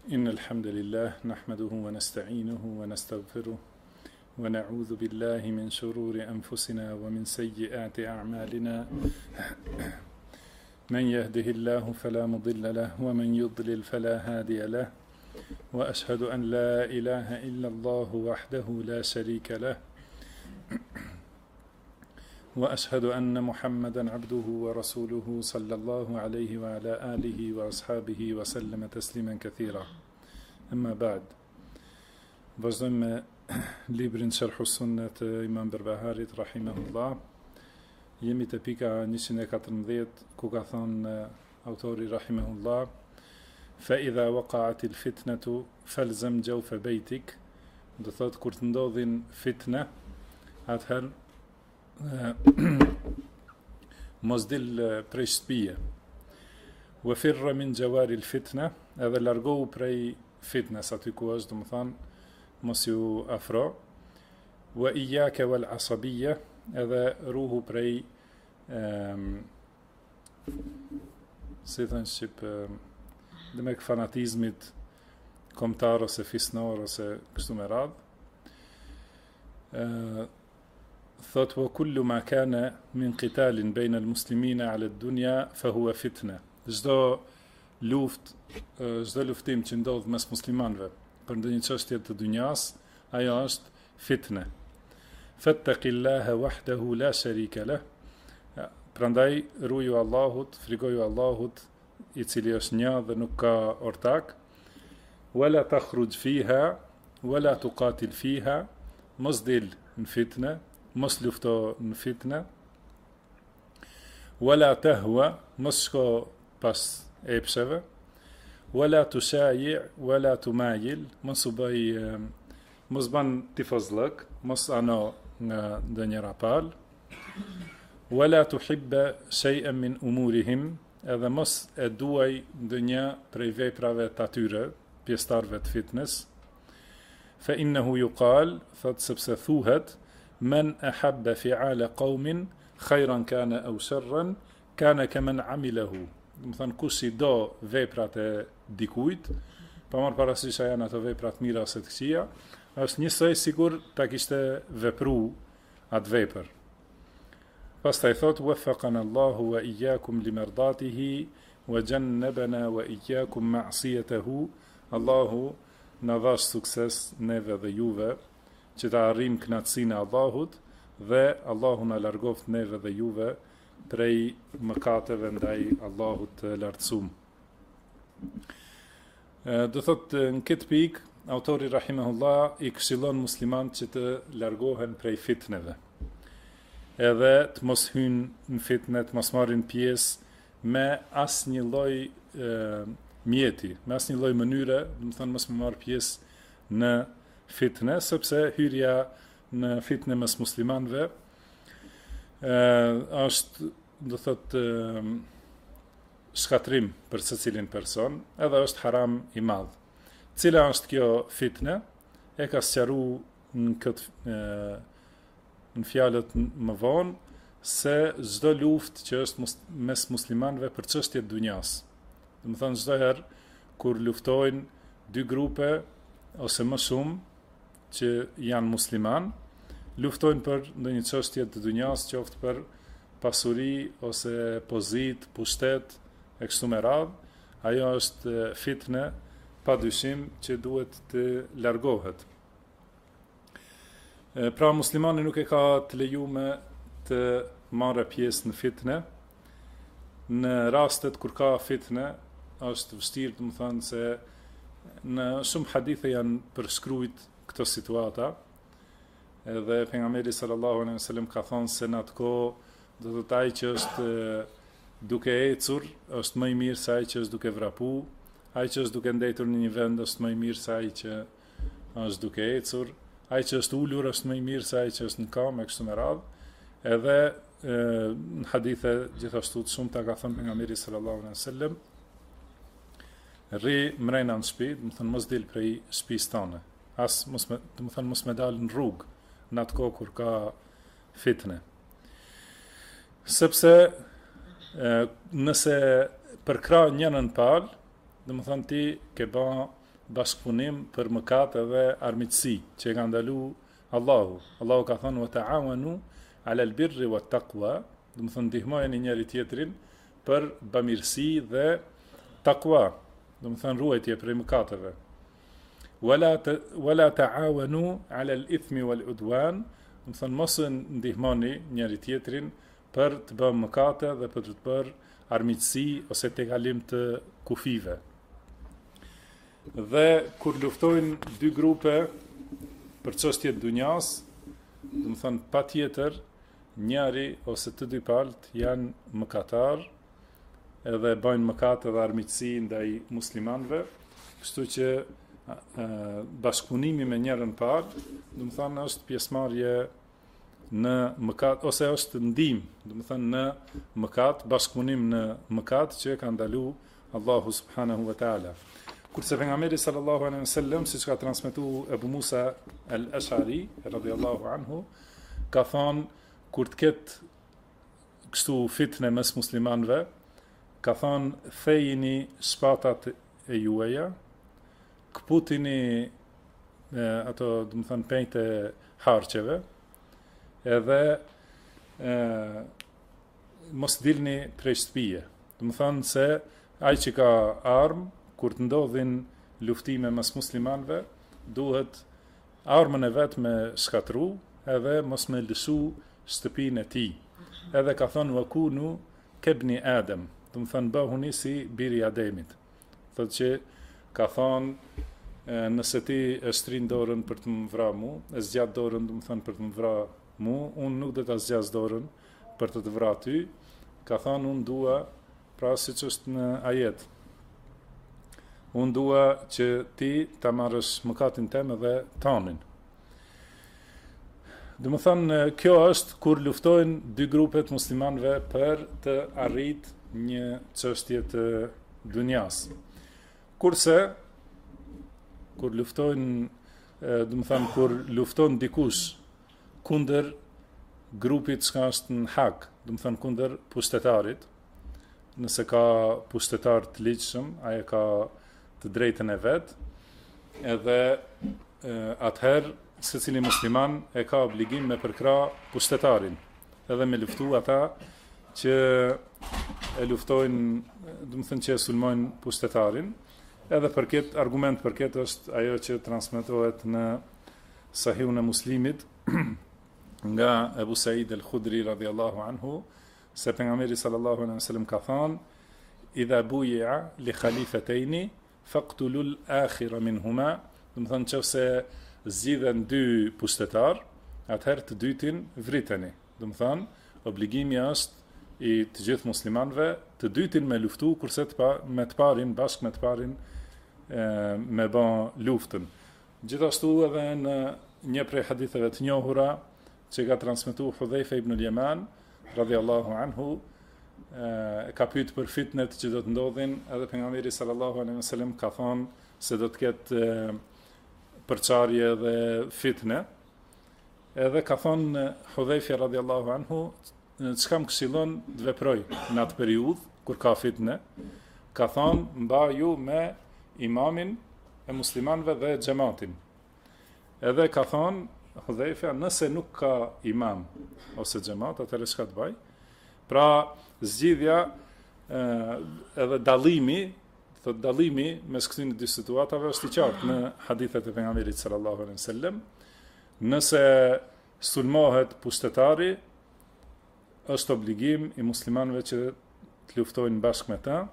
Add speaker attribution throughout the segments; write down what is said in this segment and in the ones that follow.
Speaker 1: إن الحمد لله نحمده ونستعينه ونستغفره ونعوذ بالله من شرور أنفسنا ومن سيئات أعمالنا من يهده الله فلا مضل له ومن يضلل فلا هادي له وأشهد أن لا إله إلا الله وحده لا شريك له وأشهد أن محمدا عبده ورسوله صلى الله عليه وعلى آله وأصحابه وسلم تسليما كثيرا أما بعد vazhdojmë librin Sharh Sunnah të Imam Berbaharit rahimahullah. Jemi te pika 114 ku ka thënë autori rahimahullah: fa idha waqa'at al-fitnatu falzam jawfa baytik, do thot kur të ndodhin fitne, atëherë mos dil prej shtëpie. Wa firra min jawari al-fitna, edhe largohu prej fitnes aty ku është, do të thonë mos ju afro. Wa iyaka wal asabiyya, edhe ruhu prej si thënë shqip dhe me fanatizmit kombëtar ose fisnor ose kështu me radhë. Thot wa kullu ma kana min qitalin bayna al-muslimina ala ad-dunya fa huwa fitna. Çdo luftim që ndodh mes muslimanëve për ndonjë çështje të dunjas, ajo është fitne. Fattaqillaha wahdahu la sharika lah. Prandaj ruaju Allahut, frikoju Allahut, i cili është një dhe nuk ka ortak. Wala takhruj fiha wala tuqatil fiha, mos dil në fitne, mos lufto në fitne. Wala tahwa, mos shko pas epsheve. Wala tushayi wala tumayil, mos ban tifozllëk, mos ano nga ndonjë rapal. Wala tuhibba shay'an min umurihim, edhe mos e duaj ndonjë prej veprave të atyre, pjesëtarëve të fitnes. Fa innahu yuqal, thot sepse thuhet, man ahabba fi'ala qaumin khayran kana aw sharran kana kaman amilahu. Do të thonë kush i do veprat e dikujt, pa marrë parasysh a janë ato vepra të mira ose të këqija, është njësoj sigur ta kishte vepru atë vepër. Pastaj thot: waffaqana Allahu wa iyyakum limardatihi wa jannabana wa iyyakum ma'siyatahu. Allahu na dhash sukses neve dhe juve që ta arrijmë kënaqësinë e Allahut, dhe Allahu na largoft neve dhe juve prej mëkateve ndaj Allahut të lartësuar. Do thot në këtë pikë autori rahimahullah i këshillon muslimanët që të largohen prej fitneve, edhe të mos hynë në fitne, të mos marrin pjesë me asnjë lloj mjeti, me asnjë lloj mënyre, do të thonë mos më marr pjesë në fitne, sepse hyrja në fitne mes muslimanëve është, do thot, shkatrim për secilin person, edhe është haram i madh. Cila është kjo fitne? E ka sqaruar në fjalët më vonë se çdo luftë që është mes muslimanëve për çështje të dunjas. Do të thonë çdo herë kur luftojnë dy grupe ose më shumë që janë musliman, luftojnë për ndonjë çështje të dunjas, qoftë për pasuri ose pozitë, pushtet e kështu me radhë, ajo është fitne padyshim që duhet të largohet. Pra muslimani nuk e ka të lejuar të marrë pjesë në fitne. Në rastet kur ka fitne, është vështirë, do të thonë se në shumë hadithe janë përshkruajt këto situata. Edhe pejgamberi sallallahu alaihi wasallam ka thënë se në atë kohë do të thaj që është duke ecur është më i mirë se ai që është duke vrapu, ai që është duke ndetur në një vend është më i mirë se ai që është duke ecur, ai që është ulur është më i mirë se ai që është në kam e kështu me radhë. Edhe në hadithe gjithashtu të shumta ka thënë pejgamberi sallallahu alaihi wasallam: rri mrena në shtëpi, do të thonë mos dil prej shtëpisë tënde. Do të thonë mos me dal në rrugë në atë kohë kur ka fitne. Sepse nëse përkra njënën palë, dhe më thënë ti ke ba bashkëpunim për mëkat dhe armiqësi që ka ndalu Allahu. Allahu ka thënë wa ta'awanu 'ala al-birri wat-taqwa, do të thonë ndihmojeni njëri tjetrin për bamirësi dhe taqwa, do të thonë ruajtje prej mëkateve. Wala ta'awanu 'ala al-ithmi wal-'udwan, do të thonë mos ndihmoni njëri tjetrin për të bërë mëkate dhe për të bërë armiqësi ose tejkalim të kufive. Dhe kur luftojnë dy grupe për çështjet dunjas, do të thonë patjetër njëri ose të dy palët janë mëkatar edhe bëjnë mëkate dhe armiqësi ndaj muslimanëve, kështu që bashkëpunimi me njërin palë, do të thonë është pjesëmarrje në mëkat ose është ndihmë, do të thonë në mëkat, bashkëpunim në mëkat që ka ndalu Allahu subhanahu wa taala. Kurse pejgamberi sallallahu alaihi wasallam, siç ka transmetuar Abu Musa al-Ash'ari radhiyallahu anhu, ka thonë kur të ketë kështu fitne mes muslimanëve, ka thonë thejini shpatat e juaja, këputini ato, do të thonë penjtë e harqeve, edhe mos dilni prej shtëpije. Do të thonë se ai që ka armë, kur të ndodhin luftime mes muslimanëve, duhet armën e vet me shkatru, edhe mos me lëshu shtëpinë e tij. Edhe ka thonë wakunu kebni Adem, do të thonë bëhuni si biri i Ademit. Thotë që ka thonë nëse ti e shtrin dorën për të më vrarë mu, e zgjat dorën, do të thonë për të më vrarë mu, unë nuk do ta zgjas dorën për të vrarë ty. Ka thonë unë dua, pra siç është në ajet, unë dua që ti ta marrësh mëkatin tem edhe tanin. Do të thonë kjo është kur luftojnë dy grupet muslimanëve për të arrit një çështje të dunjas. Kurse kur luftojnë, do të thonë kur lufton dikush kundër grupit që është në hak, do të thonë kundër pushtetarit, nëse ka pushtetar të ligjshëm, ai ka të drejtën e vet, edhe atëherë secili musliman e ka obligim me përkra pushtetarin, edhe me luftu ata që e luftojnë, do të thënë që e sulmojnë pushtetarin, edhe për këtë argument për këtë është ajo që transmetohet në Sahihun e Muslimit nga Ebu Said el-Khudri radhiyallahu anhu, se pejgamberi sallallahu alaihi wasallam ka thënë: "Idha buyi'a li khalifataini faqtulul akhira minhuma", do të thonë nëse zgjidhen dy pushtetar, atëherë të dytin vriteni. Do të thonë obligimi është i të gjithë muslimanëve të dytin me luftu, kurse me të parin, bashkë me të parin me bën luftën. Gjithashtu edhe në një prej haditheve të njohura që ka transmetuar Hudhaifa ibn al-Yaman radhiyallahu anhu, ka pyet për fitnet që do të ndodhin, edhe pejgamberi sallallahu alaihi wasallam ka thonë se do të ketë përçarje dhe fitne. Edhe ka thonë Hudhaifa radhiyallahu anhu, çka më këshillon të veproj në atë periudhë kur ka fitne, ka thonë mbaju me imamin e muslimanëve dhe xhamatin. Edhe ka thonë Hudhaifa, nëse nuk ka imam ose xhamat, atëherë çka të bëj? Pra zgjidhja edhe dallimi mes këtyre dy situatave është i qartë në hadithet e pejgamberit sallallahu alaihi wasallam. Nëse sulmohet pushtetari, është obligim i muslimanëve që të luftojnë bashkë me ta.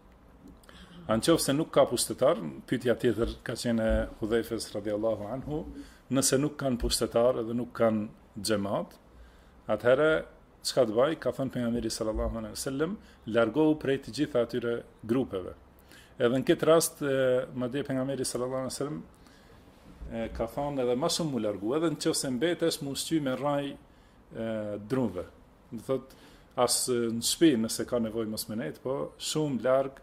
Speaker 1: Anqofse nuk ka pushtetar, pyetja tjetër ka qenë Hudhaifes radhiyallahu anhu, nëse nuk kanë pushtetar edhe nuk kanë xhamat, atëherë çka të bëj? Ka thënë pejgamberi sallallahu alaihi wasallam, largohu prej të gjitha atyre grupeve. Edhe në këtë rast, madje pejgamberi sallallahu alaihi wasallam ka thonë edhe më shumë mu largu, edhe nëse mbetesh mu ushqy me rraj drunve. Do thotë as në shtëpi nëse ka nevojë mos me nejt, po shumë larg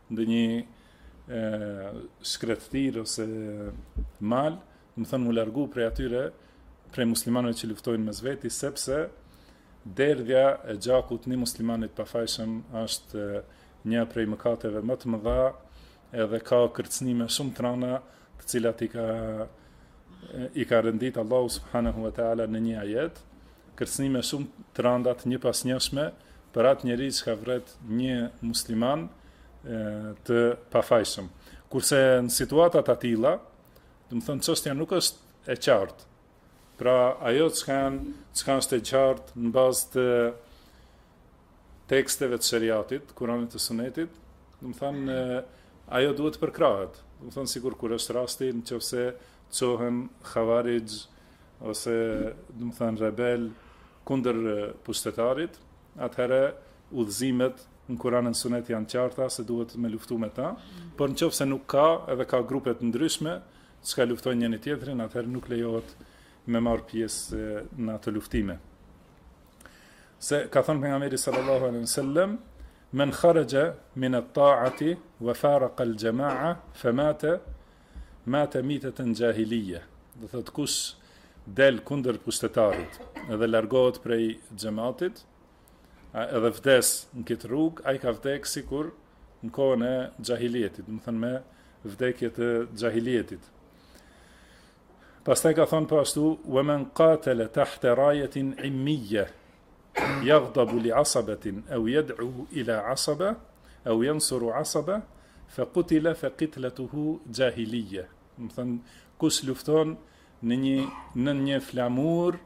Speaker 1: ndonjë shkretëtir ose mal, do të thonë mu largu prej atyre, prej muslimanëve që luftojnë mes veti, sepse derdhja e gjakut një muslimanit pafajshëm është një prej mëkateve më të mëdha edhe ka kërcënime shumë të rënda, të cilat i ka rendit Allahu subhanahu wa taala në një ajet, kërcënime shumë të rënda të një pas njëshme për atë njeri që ka vret një musliman të pafajshëm. Kurse në situatat atilla, do të thonë çështja nuk është e qartë. Pra ajo çka është e qartë në bazë të teksteve të shariatit, Kuranit të Sunetit, do të thonë ajo duhet të përkrahet. Do të thonë sikur kur është rasti nëse çohen Khawarij ose do të thonë rebel kundër pushtetarit, atëherë udhëzimet në Kuranën e Sunet janë qarta se duhet me luftu me ta, por nëse nuk ka, edhe ka grupe të ndryshme që luftojnë njëri tjetrin, atëherë nuk lejohet me marr pjesë në ato luftime. Se ka thënë pejgamberi sallallahu alaihi wasallam, men kharaja min at-ta'ati wa faraqa al-jama'a famata mata mitatan jahiliya. Do thotë kush del kundër pushtetarit edhe largohet prej xhamatit, edhe vdes në këtë rrugë, ai ka vdek sikur në kohën e xahilietit, do të thënë me vdekje të xahilietit. Pastaj ka thonë po ashtu, wa man qatala tahta rayatin immiyya yaghdabu li asabatin aw yad'u ila asaba aw yansuru asaba fa qutila fa qitlatuhu jahiliyya. Do të thënë kush lufton në një flamur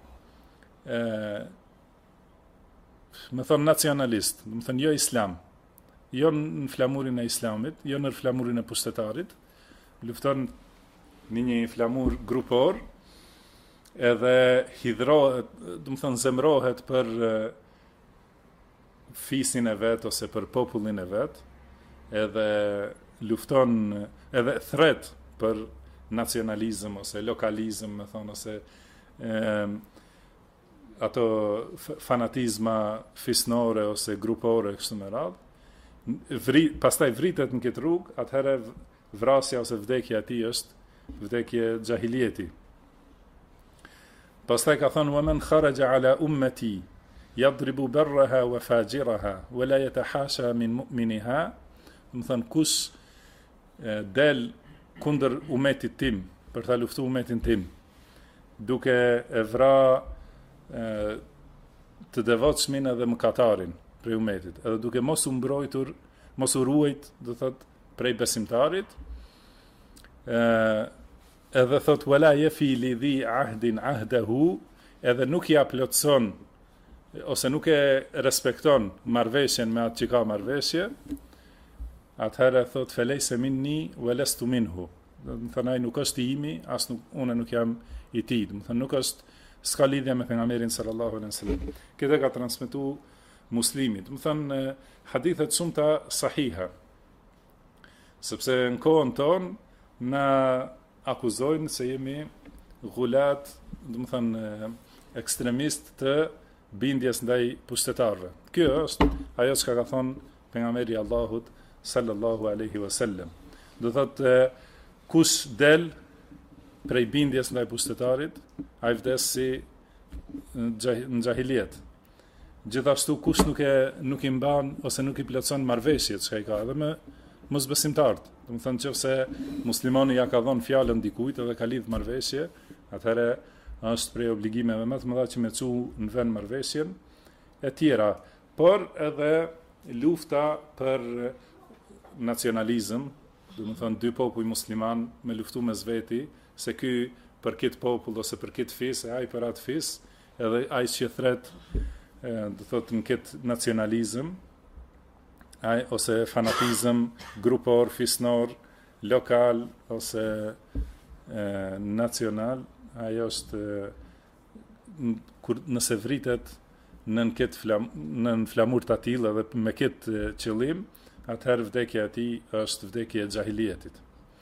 Speaker 1: me thonë nacionalist, do të thënë jo islam, jo në flamurin e islamit, jo në flamurin e pushtetarit, lufton në një flamur grupor, edhe hidrohet, do të thënë zemrohet për fisin e vet ose për popullin e vet, edhe lufton, edhe thret për nacionalizëm ose lokalizëm, me thonë, ose ato fanatizma fisnore ose grupore kështu me radhë, pastaj vritet në këtë rrugë, atëherë vrasja ose vdekja e tij është vdekje xahilieti. Pastaj ka thënë wa man kharaja ala ummati yadribu barraha wa fajiraha wa la yatahasha min mu'miniha, do thënë kush del kundër umetit tim, për ta luftuar umetin tim, duke e vra të devotshmin edhe mëkatarin prej umetit, edhe duke mos u mbrojtur, mos u ruajt, do thot, prej besimtarit, edhe thot wala yafi li dhi ahdin ahdahu, edhe nuk ja plotson ose nuk e respekton marrveshjen me atë që ka marrveshje, atëherë thot felejse minni walastu minhu. Do të thënë ai nuk është i imi, as unë nuk jam i tij. Do të thënë nuk është, s'ka lidhje me pejgamberin sallallahu alaihi wasallam. Këtë ka transmetuar Muslimi. Do të thënë hadithet shumëta sahiha. Sepse në kohën tonë na akuzojnë se jemi gullat, do të thënë ekstremist të bindjes ndaj pushtetarëve. Kjo është ajo që ka thonë pejgamberi Allahut sallallahu alaihi wasallam. Do thotë kush del prej bindjes ndaj pushtetarit, ai vdes si në xahiliet. Gjithashtu kush nuk i mban ose nuk i plotson marrveshjet që ai ka edhe me mosbesimtarët. Do të thonë nëse muslimani ja ka dhënë fjalën dikujt edhe ka lidh marrveshje, atëherë është prej obligimeve më të mëdha që me çu në vend marrveshjen e tjera, por edhe lufta për nacionalizëm, do të thonë dy popull musliman me luftu mes veti, se ky për këtë popull ose për këtë fis, ai për atë fis, edhe ai që thret, do thotë në këtë nacionalizëm, ai ose fanatizëm grupor, fisnor, lokal ose nacional, ai është nëse vritet në flamur të tillë edhe me këtë qëllim, atëherë vdekja e tij është vdekje e xahilietit.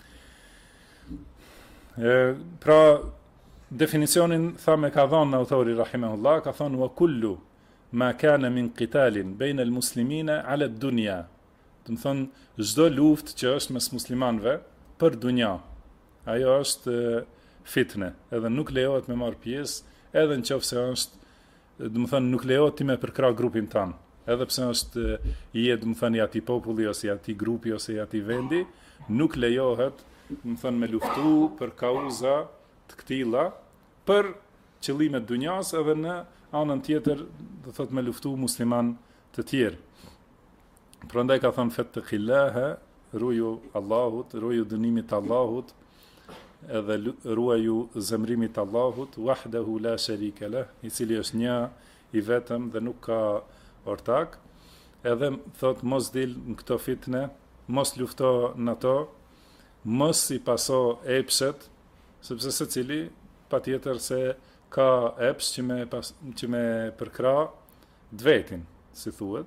Speaker 1: Pra, definicionin thamë ka dhënë autori rahimahullah, ka thënë wa kullu ma kana min qitalin baina al-muslimina ala ad-dunya. Do të thonë çdo luftë që është mes muslimanëve për dunja, ajo është fitne, edhe nuk lejohet me marr pjesë, edhe nëse është, do të thonë nuk lejohet ti me përkrah grupin tan, edhe pse është i thënë i atij populli ose i atij grupi ose i atij vendi, nuk lejohet, me luftu për kauza të këtilla, për qëllime të dunjas edhe në anën tjetër, do thot me luftu musliman të tjerë. Prandaj ka thënë fettaqillaha, ruaju Allahut, ruaju dënimit të Allahut, edhe ruaju zemrimit të Allahut, wahdahu la sharika lah, i cili është një i vetëm dhe nuk ka ortak. Edhe thot mos dil në këto fitne, mos lufto në to, mos i paso epshet, sepse secili patjetër se ka epsh që me përkra dvetin, si thuhet.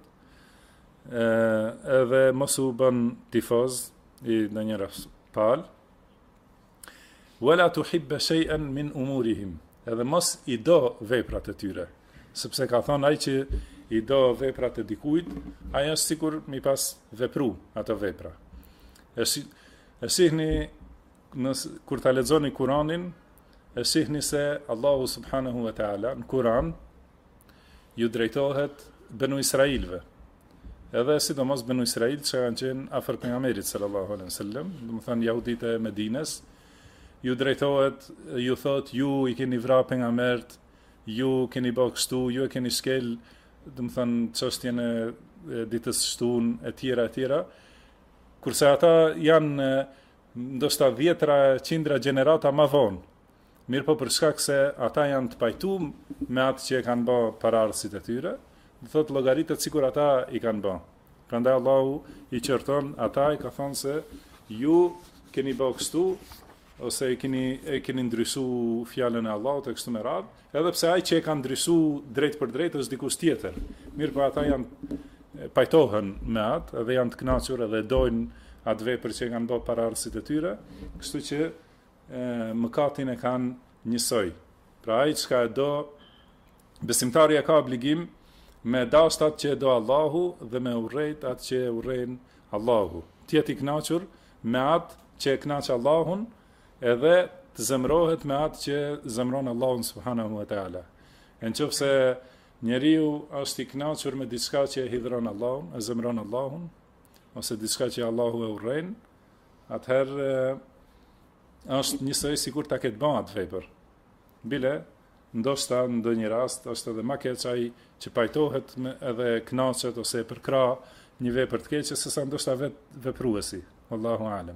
Speaker 1: Edhe mos u bën tifoz i ndonjëra pal. Wala tuhibba shay'an min umurihim, edhe mos i do veprat e tyre, sepse ka thonë ai që i do veprat e dikujt, ai është sikur mi pas vepru ato vepra. E shihni kur ta lexoni Kur'anin, e shihni se Allahu subhanahu wa taala në Kur'an ju drejtohet Benu Israilve. Edhe sidomos Benu Israil që kanë qenë afër pejgamberit sallallahu alaihi wasallam, domethënë jehudit e Medinës, ju drejtohet, ju thot, ju i keni vrarë pejgambert, ju keni bërë kështu, ju e keni shkel, domethënë çështjen e ditës shtun e tjera, kurse ata janë ndoshta dhjetra, qindra gjenerata më vonë. Mirë po për shkak se ata janë të pajtuar me atë që e kanë bërë paraardhësit e tyre, do thot llogaritet sikur ata i kanë bërë. Prandaj Allahu i qorton ata, i ka thonë se ju keni bërë kështu, ose e keni ndryshu fjalën e Allahut e kështu me radhë, edhe pse ai që e ka ndryshu drejt për drejt është dikush tjetër. Mirë po ata janë pajtohen me atë, edhe janë të kënaqur edhe dojnë atë vepër që e kanë bërë paraardhësit e tyre, kështu që mëkatin e kanë njësoj. Pra ai çka e do, besimtari ka obligim me dashur atë që e do Allahu dhe me urrejt atë që e urren Allahu. Ti je i kënaqur me atë që e kënaq Allahun, edhe të zemrohet me atë që zemron Allahun subhanahu wa taala. Nëse njeriu është i kënaqur me diçka që e hidhron Allahun, e zemron Allahun, ose diçka që Allahu e urren, atëherë është njësoj sikur ta ketë bën atë vepër. Bile, ndoshta në ndonjë rast është edhe më keq ai që pajtohet edhe kënaqet ose e përkra një vepër të keqe sesa ndoshta vetë vepruesi. Wallahu alem.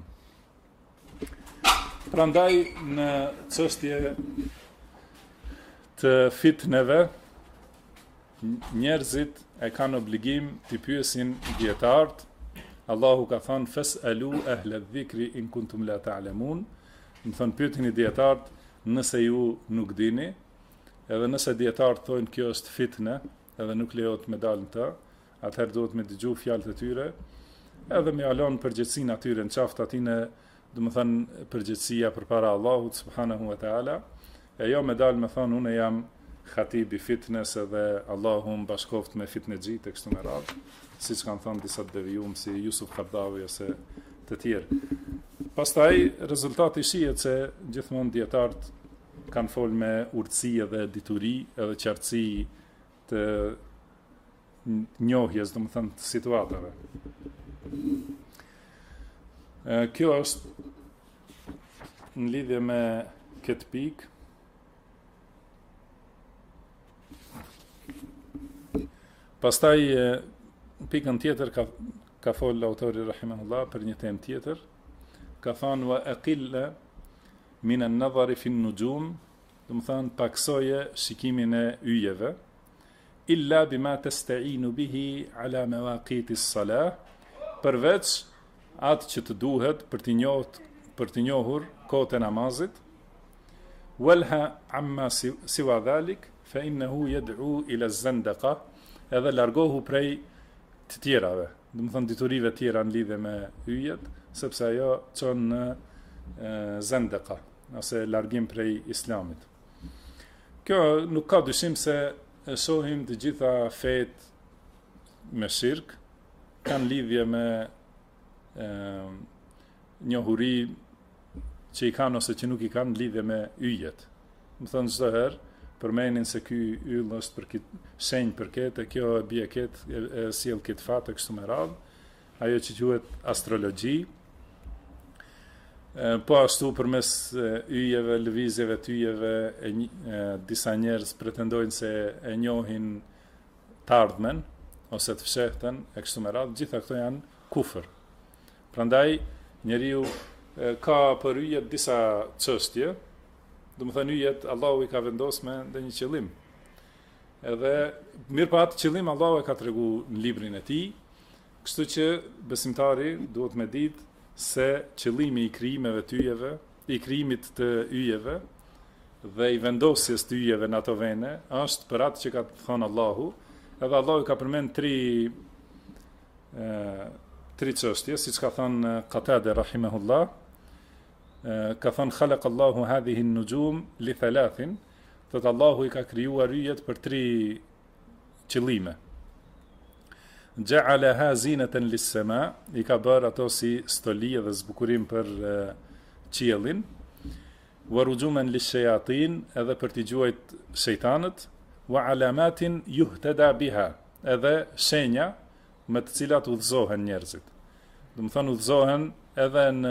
Speaker 1: Prandaj në çështje të fitneve, njerëzit e kanë obligim të pyesin dietarët. Allahu ka thënë fas'alu ahla dhikri in kuntum la ta'lamun. Më thënë pyetini dietarët nëse ju nuk dini, edhe nëse dietarët thonë kjo është fitne, edhe nuk lejohet me dalë në të, atëherë duhet me dëgju fjalët e tyre, edhe me alon përgjegjësinë atyre në qaftë atine, do të thënë përgjegjësia përpara Allahut subhanahu wa taala, e jo me dalë me thonë unë jam khatib i fitnes edhe Allahu më bashkoft me fitnexhit e kështu me radhë, siç kanë thënë disa devijum si Yusuf Qaradawi ose të tjerë. Pastaj rezultati shihet se gjithmonë dietarët kanë folë me urtësi edhe dituri edhe qartësi të njohjes, do të thënë të situatave. Kjo është në lidhje me këtë pikë. Pastaj pikën tjetër ka folë autori rahimahullah për një temë tjetër. Ka thënë wa aqilla min an-nadhari fi an-nujum, do të thënë paksoje shikimin e yjeve, illa bima tasta'inu bihi ala mawaqiti as-salah, përveç atë që të duhet për të njohur kohët e namazit, walha amma siwa dhalik fa innahu yad'u ila az-zandaqa, edhe largohu prej të tjerave, do të thënë diturive tjera në lidhje me yjet, sepse ajo çon në zandaqa, ose largim prej islamit. Kjo nuk ka dyshim se e shohim të gjitha fet me shirk kanë lidhje me njohuri që i kanë ose që nuk i kanë lidhje me yjet. Më thënë çdo herë, përmenin se ky yll është për shenjë për këtë, kjo e bie këtë, e sjell këtë fat kështu me radhë, ajo që quhet astrologji. Po ashtu përmes yjeve, lëvizjeve të yjeve, disa njerëz pretendojnë se e njohin të ardhmen ose të fshehtën e kështu me radhë, gjitha këto janë kufër. Prandaj njeriu ka për yjet disa çështje. Do të thënë yjet Allahu i ka vendosur me ndonjë qëllim. Edhe mirë pa atë qëllim Allahu e ka treguar në librin e tij, kështu që besimtari duhet me ditë se qëllimi i krijimeve të yjeve, i krijimit të yjeve dhe i vendosjes të yjeve në ato vene është për atë që ka thënë Allahu, edhe Allahu ka përmend tri çështje, siç ka thënë Qatada rahimahullah. Ka thënë khalaq Allahu hadhihi an-nujum li thalathin, thotë Allahu i ka krijuar yjet për 3 qëllime. Ja'alaha zinatan lis-sama, i ka bërë ato si stoli dhe zbukurim për qiellin, wa rujuman lish-shayatin, edhe për t'i gjuajt shejtanët, wa alamatin yuhtada biha, edhe shenja me të cilat udhëzohen njerëzit. Do të thonë udhëzohen edhe në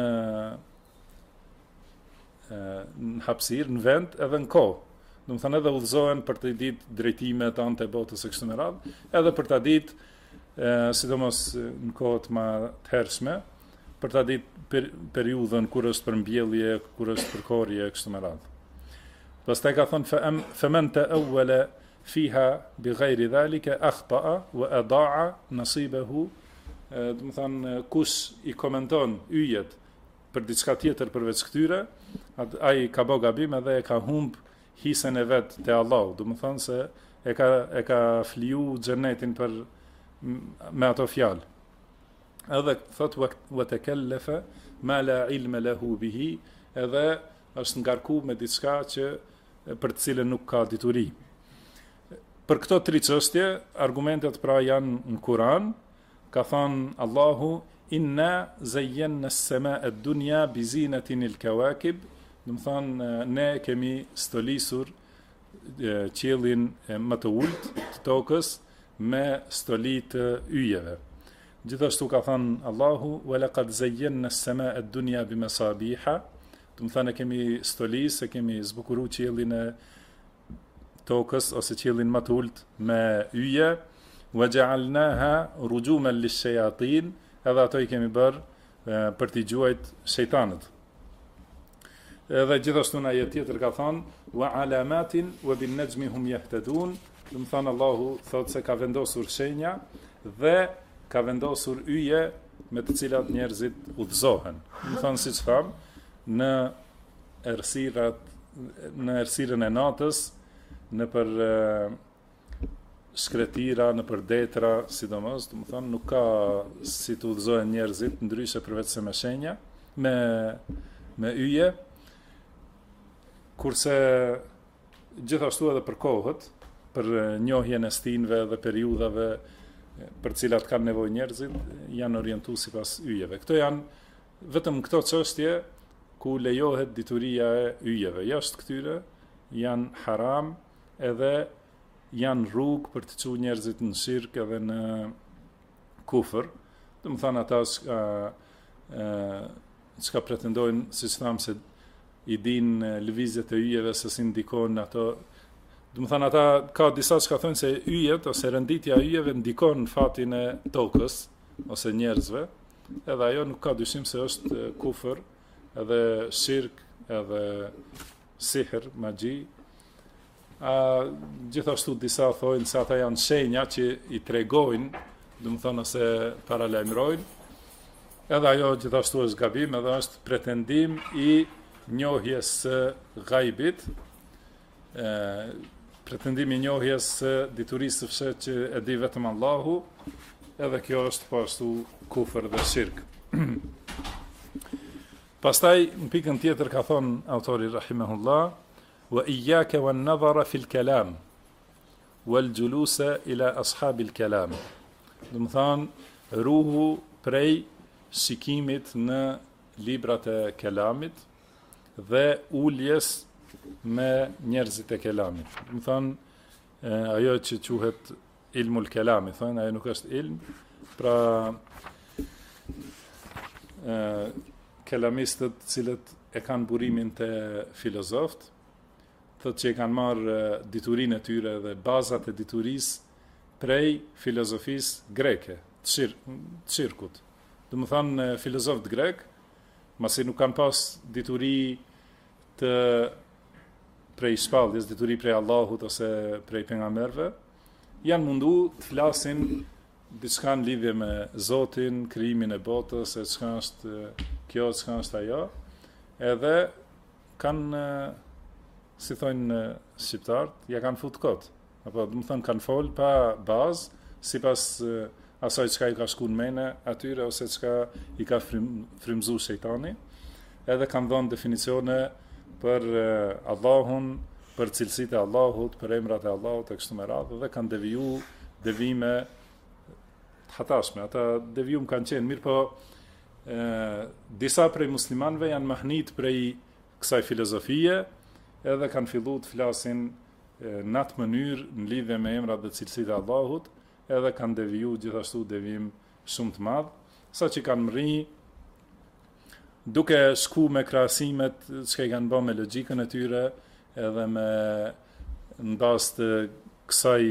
Speaker 1: hapësirë, në vend, edhe në kohë. Do të thonë edhe udhëzohen për të ditë drejtimet ante botës së kështu me radhë, edhe për ta ditë sidomos në kohët më të hershme, për ta ditë periudhën kur është për mbjellje, kur është për korrje kështu me radhë. Pastaj ka thënë faman ta'awwala fiha bighayri dhalika akhta'a wa ada'a nasibahu. Do të thonë kush i komenton yjet për diçka tjetër përveç këtyre, ai ka bë gabim edhe e ka humb hisën e vet te Allahu. Do të thonë se e ka fliu xhenetin me ato fjalë. Edhe thot wa takallafa ma la ilma lahu bihi, edhe është ngarku me diçka që për të cilën nuk ka dituri. Për këto 3 çështje, argumentet pra janë në Kur'an. Ka thënë Allahu inna zayyana as-samaa ad-dunya bi zinatin al-kawakib, do të thonë ne kemi stolisur qiellin më të ulët të tokës me stoli të yjeve. Gjithashtu ka thënë Allahu wa laqad zayyana as-samaa ad-dunya bi masabiha, do të thonë kemi stolisë, kemi zbukuruar qiellin e tokës ose qiellin më të ulët me yje, wa ja'alnaha rujuman lish-shayatin, edhe ato i kemi bërë për t'i gjuajt shejtanët. Edhe gjithashtu në ajet tjetër ka thënë wa alamatin wa bin najmi hum yahtadun, do të thonë Allahu thotë se ka vendosur shenja dhe ka vendosur yje me të cilat njerëzit udhëzohen. Do të thonë siç tham, në errësirën e natës, në për shkretira, në për detra, sidomos, do të thonë nuk ka si të udhëzohen njerëzit ndryshe përveç se me shenja, me yje, kurse gjithashtu edhe për kohët, për njohjen e stinëve dhe periudhave për cilat kanë nevojë njerëzit, janë orientuar sipas yjeve. Këto janë vetëm këto çështje ku lejohet dituria e yjeve. Jashtë këtyre janë haram, edhe janë rrugë për të çuar njerëzit në shirk edhe në kufër. Do të thonë ata çka pretendojnë, siç tham, se i din lëvizjet e yjeve, se si ndikon ato. Do të thonë ata ka disa që thonë se yjet ose renditja e yjeve ndikon në fatin e tokës ose njerëzve, edhe ajo nuk ka dyshim se është kufër, edhe shirk, edhe sihr, magji. Gjithashtu disa thojnë se ata janë shenja që i tregojnë, do të thonë ose paralajmërojnë. Edhe ajo gjithashtu është gabim, edhe është pretendim i njohjes së gajbit, pretendimi i njohjes së diturisë së fshehtë që e di vetëm Allahu, edhe kjo është po ashtu kufër dhe shirk. Pastaj në pikën tjetër ka thonë autori rahimahullah, wa iyyaka wan nadhara fil kalam wal julusa ila ashabil kalam. Do të thonë ruhu prej shikimit në librat e kelamit dhe uljes me njerëzit e kelamit. Më thonë, ajo që quhet ilmul kelami, thonë, ajo nuk është ilm, pra kelamistët cilët e kanë burimin të filozoft, thotë që e kanë marrë diturinë e tyre dhe bazat e diturisë prej filozofisë greke, të shirkut. Dhe më thonë, filozofët grek, masi nuk kanë pas dituri të prej shpalljes, dituri prej Allahut ose prej pejgamberëve, janë mundu të flasin diçka në lidhje me Zotin, krijimin e botës, se çka është kjo, çka është ajo, edhe kanë, si thonë shqiptarët, ja kanë fut kot. Apo do të thonë kanë fol pa bazë, sipas asaj çka i ka shku në mene atyre ose çka i ka frymzuar shejtani, edhe kanë dhënë definicione për Allahun, për cilësitë e Allahut, për emrat e Allahut e kështu me radhë, dhe kanë deviju devime të hatashme. Ata devijum kanë qenë mirë, po disa prej muslimanëve janë mahnit prej kësaj filozofie, edhe kanë filluar të flasin në atë mënyrë në lidhje me emrat dhe cilësitë e Allahut, edhe kanë deviju gjithashtu devijim shumë të madh, sa që kanë mri duke shku me krahasimet që i kanë bërë me logjikën e tyre, edhe me në bazë të kësaj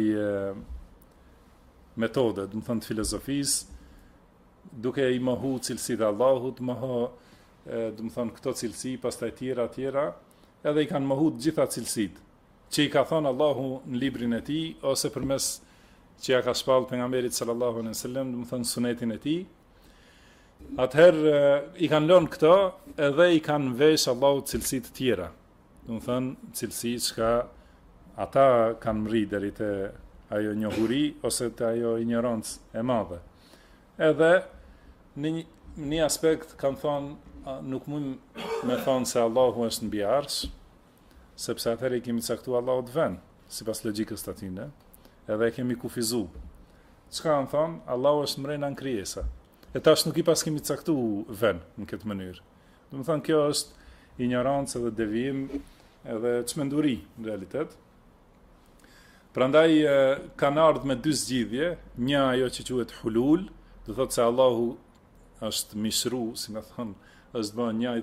Speaker 1: metode, do të thonë të filozofisë, duke i mohu cilësitë e Allahut, do të thonë këto cilësi, pastaj tjera, edhe i kanë mohu të gjitha cilësitë që i ka thonë Allahu në librin e tij, ose përmes që ja ka shpallë pejgamberit sallallahu alaihi wasallam, do të thonë sunetin e tij. Atëherë i kanë lënë këto, edhe i kanë vesh Allahut cilësi të tjera. Do të thonë cilësi që ata kanë mri deri te ajo njohuri ose te ajo ignorancë e madhe. Edhe në një aspekt kanë thonë nuk mund me thonë se Allahu është mbi arsh, sepse atëherë i kemi caktuar Allahut vend, sipas logjikës së tij, edhe e kemi kufizu. Çka kanë thonë? Allahu është mrena në krijesa. E tash nuk i pas kemi caktu vend në këtë mënyrë. Do të thonë kjo është ignorancë dhe devijim edhe çmenduri në realitet. Prandaj kanë ardhur me dy zgjidhje, një ajo që quhet hulul, do thotë se Allahu është mishru, si më thon, është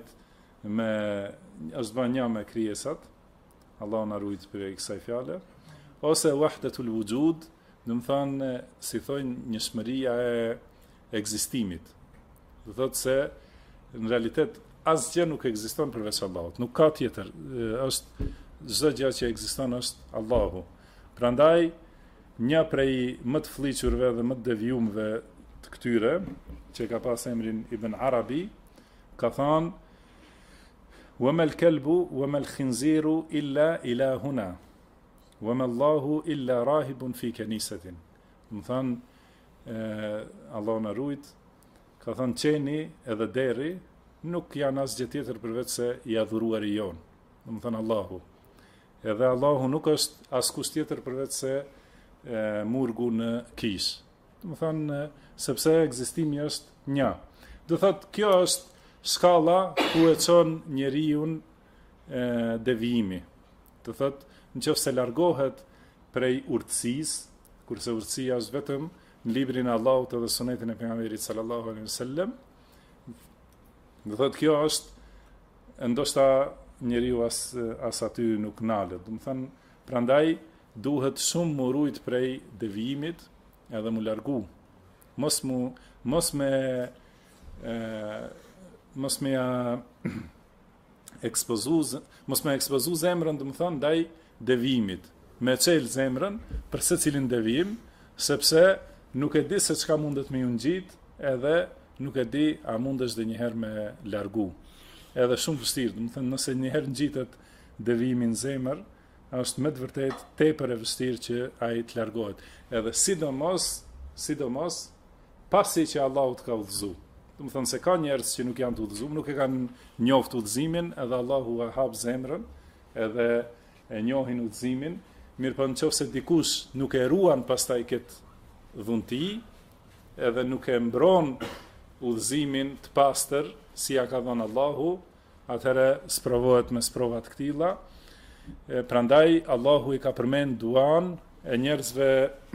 Speaker 1: bën një me krijesat. Allahu na ruaj prej kësaj fjale. Ose wahdatul wujud, do të thonë, si thonë, njëshmëria e ekzistimit. Do thotë se në realitet asgjë nuk ekziston përveç Allahut. Nuk ka tjetër. Është çdo gjë që ekziston është Allahu. Prandaj një prej më të fllihurve dhe më të devijumve të këtyre, që ka pas emrin Ibn Arabi, ka thënë: "Wa mal kalbu wa mal khinziru illa ilahuna. Wa ma Allahu illa rahibun fi kanisatin." Do thonë Allahu na ruajt, ka thënë qeni edhe deri nuk janë asgjë tjetër përveç se i adhuruari jon. Do thonë Allahu. Edhe Allahu nuk është askush tjetër përveç se murgu në kish. Do thonë sepse ekzistimi është një. Do thotë kjo është skalla ku e çon njeriu devijimi. Do thotë nëse largohet prej urtësisë, kurse urtësia është vetëm në librin e Allahut dhe sunetin e pejgamberit sallallahu alaihi wasallam, do thotë kjo është ndoshta njeriu as aty nuk nalet. Do të thënë, prandaj duhet shumë më rujt prej devijimit edhe mu largu. Mos me ekspozu zemrën, do të thënë, ndaj devijimit. Me çel zemrën për secilin devijim, sepse nuk e di se çka mundet me ju ngjit, edhe nuk e di a mundesh dhe njëherë me largu. Edhe shumë vështirë, do të thënë, nëse njëherë ngjitet devijimi në zemër, është me të vërtet tepër e vështirë që ai të largohet. Edhe sidomos pasi që Allahu të ka udhëzuar. Do të thënë se ka njerëz që nuk janë të udhëzuar, nuk e kanë njoftë udhëzimin, edhe Allahu e hap zemrën, edhe e njohin udhëzimin, mirë po nëse dikush nuk e ruan pastaj këtë dhunti, edhe nuk e mbron udhëzimin të pastër, si ja ka dhënë Allahu, atëherë sprovohet me sprova të këtilla, Prandaj Allahu I ka përmend duan e njerëzve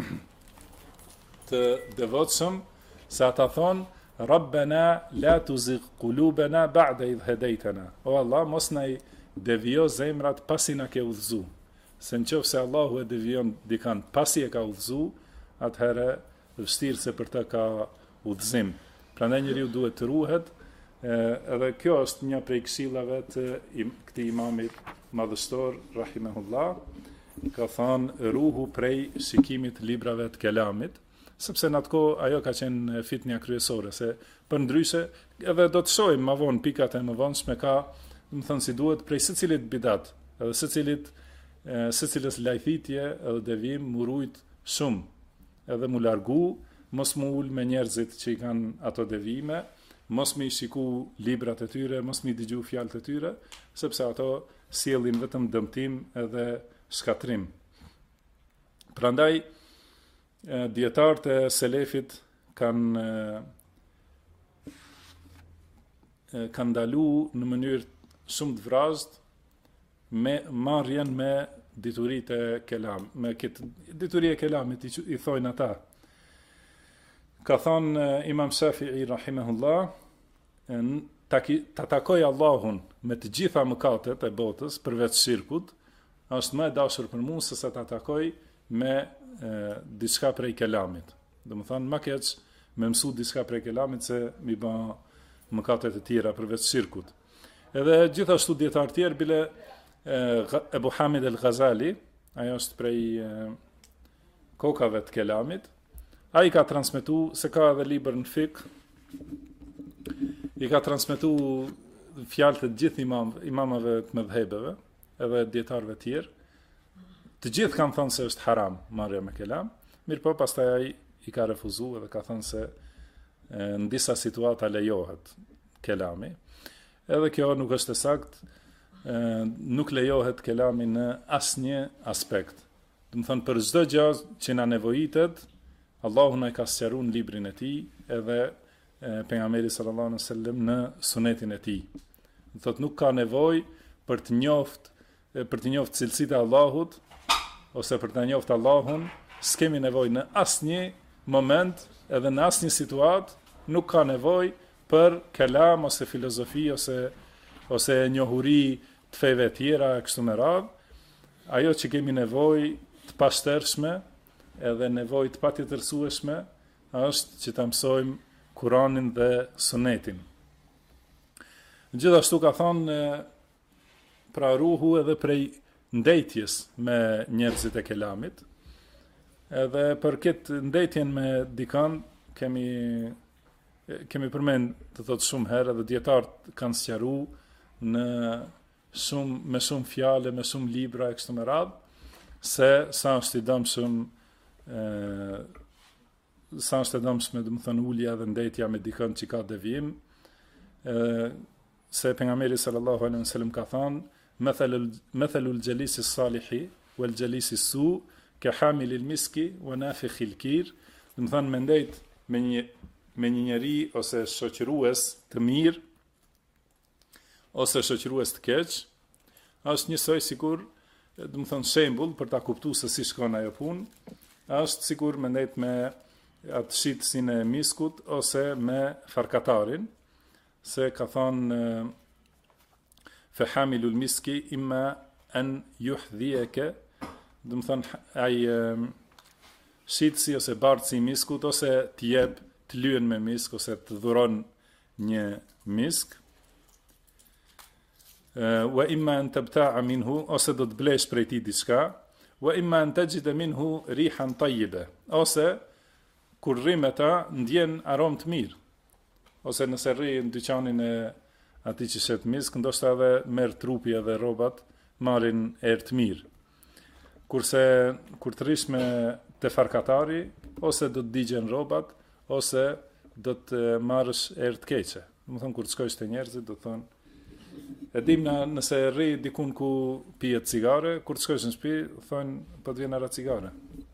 Speaker 1: të devotshëm, se ata thonë Rabbena la tuzigh qulubana ba'da idh hadaytana. O Allah, mos na I devijo zemrat pasi na ke udhëzu. Se nëse Allahu e devijon dikan pasi e ka udhëzu, atëherë vështirë se për të ka udhëzim. Prandaj njeriu duhet të ruhet, edhe kjo është një prej këshillave të këtij imamit madhështor rahimahullah, ka thënë ruhu prej shikimit të librave të kelamit, sepse në atë kohë ajo ka qenë fitnia kryesore, se për ndryshe edhe do të shohim më vonë pikat e më vonshme ka, do të thënë si duhet prej secilit bidat, edhe secilës lajthitje edhe devijim murujt shumë, edhe mu largu, mos mu ul me njerëzit që I kanë ato devijime, mos mi shiku librat e tyre, mos mi dëgju fjalët e tyre, sepse ato sjellin vetëm dëmtim edhe shkatrim. Prandaj dietarët e selefit kanë ndalu në mënyrë shumë të vrazhd me marrjen me dituritë e kelam, me këtë dituri e kelamit I thojnë ata. Ka thonë Imam Shafi'i rahimahullah, ta takoj Allahun me të gjitha mëkatet e botës përveç shirkut, është më e dashur për mua se sa ta takoj me diçka prej kelamit. Domethënë më keq me mësu diçka prej kelamit se mi bë mëkatet e tjera përveç shirkut. Edhe gjithashtu dietar të tjerë bile Ebu Hamid el-Ghazali, ajo është prej kokave të kelamit, ai ka transmetu, se ka edhe libër në fik, I ka transmetu fjalët e gjithë imamave të mëdhëbeve, edhe dietarëve të tjerë. Të gjithë kanë thënë se është haram marrja me kelam, mirëpo pastaj ai I ka refuzuar dhe ka thënë se në disa situata lejohet kelami. Edhe kjo nuk është e saktë, nuk lejohet kelami në asnjë aspekt. Do të thënë për çdo gjë që na nevojitet, Allahu na ka sqaruar në librin e tij, edhe pejgamberi sallallahu alaihi wasallam në sunetin e tij. Do thotë nuk ka nevojë për të njoft cilësitë e Allahut ose për të njoft Allahun, s'kemi nevojë në asnjë moment, edhe në asnjë situatë, nuk ka nevojë për kelam ose filozofi ose njohuri të feve tjera e kështu me radhë. Ajo që kemi nevojë të pashtershme edhe nevojë të patjetërsueshme është që ta mësojmë Kur'anin dhe Sunetin. Gjithashtu ka thonë pra ruhu edhe prej ndejtjes me njerëzit e kelamit. Edhe për këtë ndejtjen me dikan kemi përmend të thotë shumë herë, edhe dietarët kanë sqaruar me shumë fjale, me shumë libra e kështu me radhë, se sa është I dëmshëm do të thënë ulja dhe ndejtja me dikën që ka devijim, se pejgamberi sallallahu alaihi wasallam ka thënë mathalul jalisi salihi wal jalisi su ka hamilil miski wa nafikhil kir, do të thënë me ndejt me një njeri ose shoqërues të mirë ose shoqërues të keq, është njësoj sikur, do të thënë shembull për ta kuptuar se si shkon ajo punë, është sikur me ndejt me atë shitësin e miskut ose me farkatarin, se ka thonë fe hamilul miski imma an yuhdhiyaka, do të thonë ai shitësi ose bardhësi I miskut ose të jep të lyen me misk ose të dhuron një misk, wa imma an tabta'a minhu, ose do të blesh prej tij diçka, wa imma an tajida minhu rihan tayyiba, ose kur rri me ta ndjen aromë të mirë, ose nëse rri në dyqanin e atij që shet misk, ndoshta edhe merr trupi edhe rrobat marrin erë të mirë. Kurse kur të rish me te farkatari, ose do të digjen rrobat, ose do të marrësh erë të keqe. Do të thonë kur të shkojsh te njerëzit, do të thonë e dim nëse rri dikun ku pijet cigare, kur të shkojsh në shtëpi, thonë po të vjen ara cigare.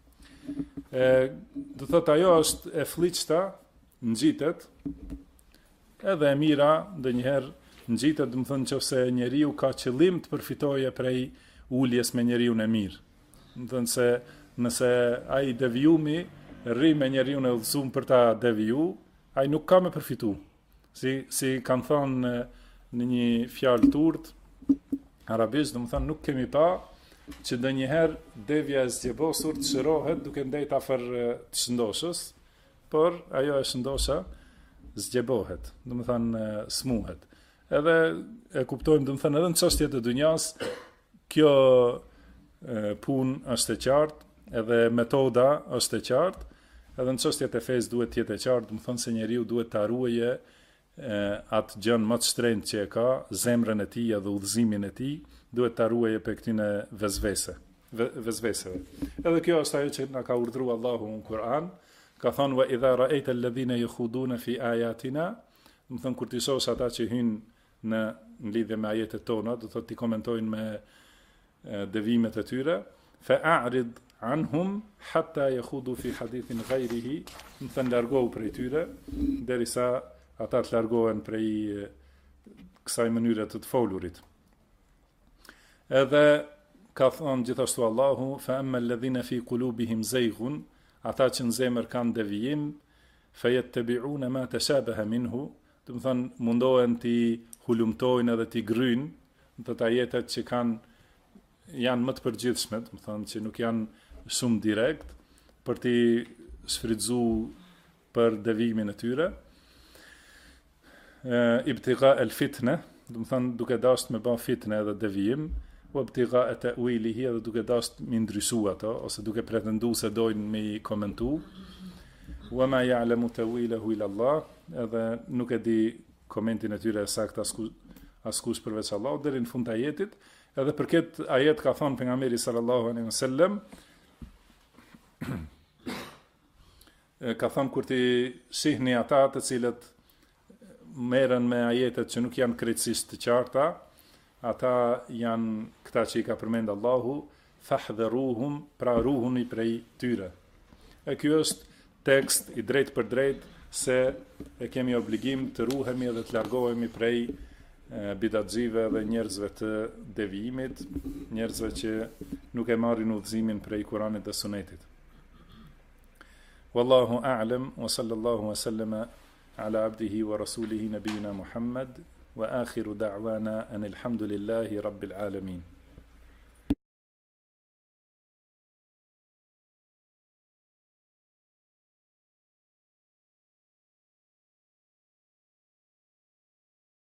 Speaker 1: Do thotë ajo është e fliçta, ngjitet, edhe e mira ndonjëherë ngjitet, do të thonë nëse njeriu ka qëllim të përfitojë prej uljes me njeriu në mirë. Më thënë se nëse ai devijumi rri me njeriu në udhëzum për ta deviju, ai nuk ka me përfitu. Si kanë thonë në një fjalë turt arabisht, do të thonë nuk kemi pa që ndonjëherë devja e zgjebosur të shërohet duke ndejt afër të shëndoshës, por ajo e shëndosha zgjebohet, do të thonë smuhet. Edhe e kuptojmë, do të thonë edhe në çështjet e dunjas, kjo punë është e qartë, edhe metoda është e qartë, edhe në çështjet e fesë duhet të jetë e qartë, do të thonë se njeriu duhet ta ruajë atë gjën më të shtrenjtë që e ka, zemrën e tij dhe udhëzimin e tij, duhet ta ruajë për këtyne vezveseve. Edhe kjo është ajo që na ka urdhëruar Allahu në Kur'an, ka thënë wa idha ra'aita alladhina yakhuduna fi ayatina, do të thonë kur ti shohësh ata që hyjnë në lidhje me ajetet tona, do thotë ti komentojnë me devimet e tyre, fa a'rid anhum hatta yakhudu fi hadithin ghayrihi, do të thënë largohu prej tyre derisa ata të largohen prej kësaj mënyre të folurit. Edhe ka thonë gjithashtu Allahu, fa amma alladhina fi qulubihim zayghun, ata që në zemër kanë devijim, fa yattabi'una ma tashabaha minhu, do të thonë mundohen të hulumtojnë edhe të gryjnë, do të ajetet që janë më të përgjithshme, do të thonë që nuk janë shumë direkt për të shfrytzuar për devimin e tyre. Ibtigha el fitne, do të thonë duke dashur me bë fitne edhe devijim, u ibtigha ta'wilihi, edhe duke dashur me ndryshu ato ose duke pretenduar se dojnë me i komentu. Wa ma ya'lamu ta'wilahu illa Allah, edhe nuk e di komentin e tyre saktë askush përveç Allahut deri në fund të ajetit. Edhe për këtë ajet ka thënë pejgamberi sallallahu alaihi wasallam, ka thënë kur ti shihni ata të cilët merren me ajetet që nuk janë krejtësisht të qarta, ata janë këta që i ka përmend Allahu, fahdharuhum, pra ruhuni prej tyre. E ky është tekst i drejt për drejt se e kemi obligim të ruhemi dhe të largohemi prej bidatxive dhe njerëzve të devijimit, njerëzve që nuk e marrin udhëzimin prej Kuranit dhe Sunetit. Wallahu a'lam wa sallallahu wa sallama ala abdihi wa rasulihi nabiyina Muhammad wa akhiru da'wana anil hamdulillahi rabbil alamin.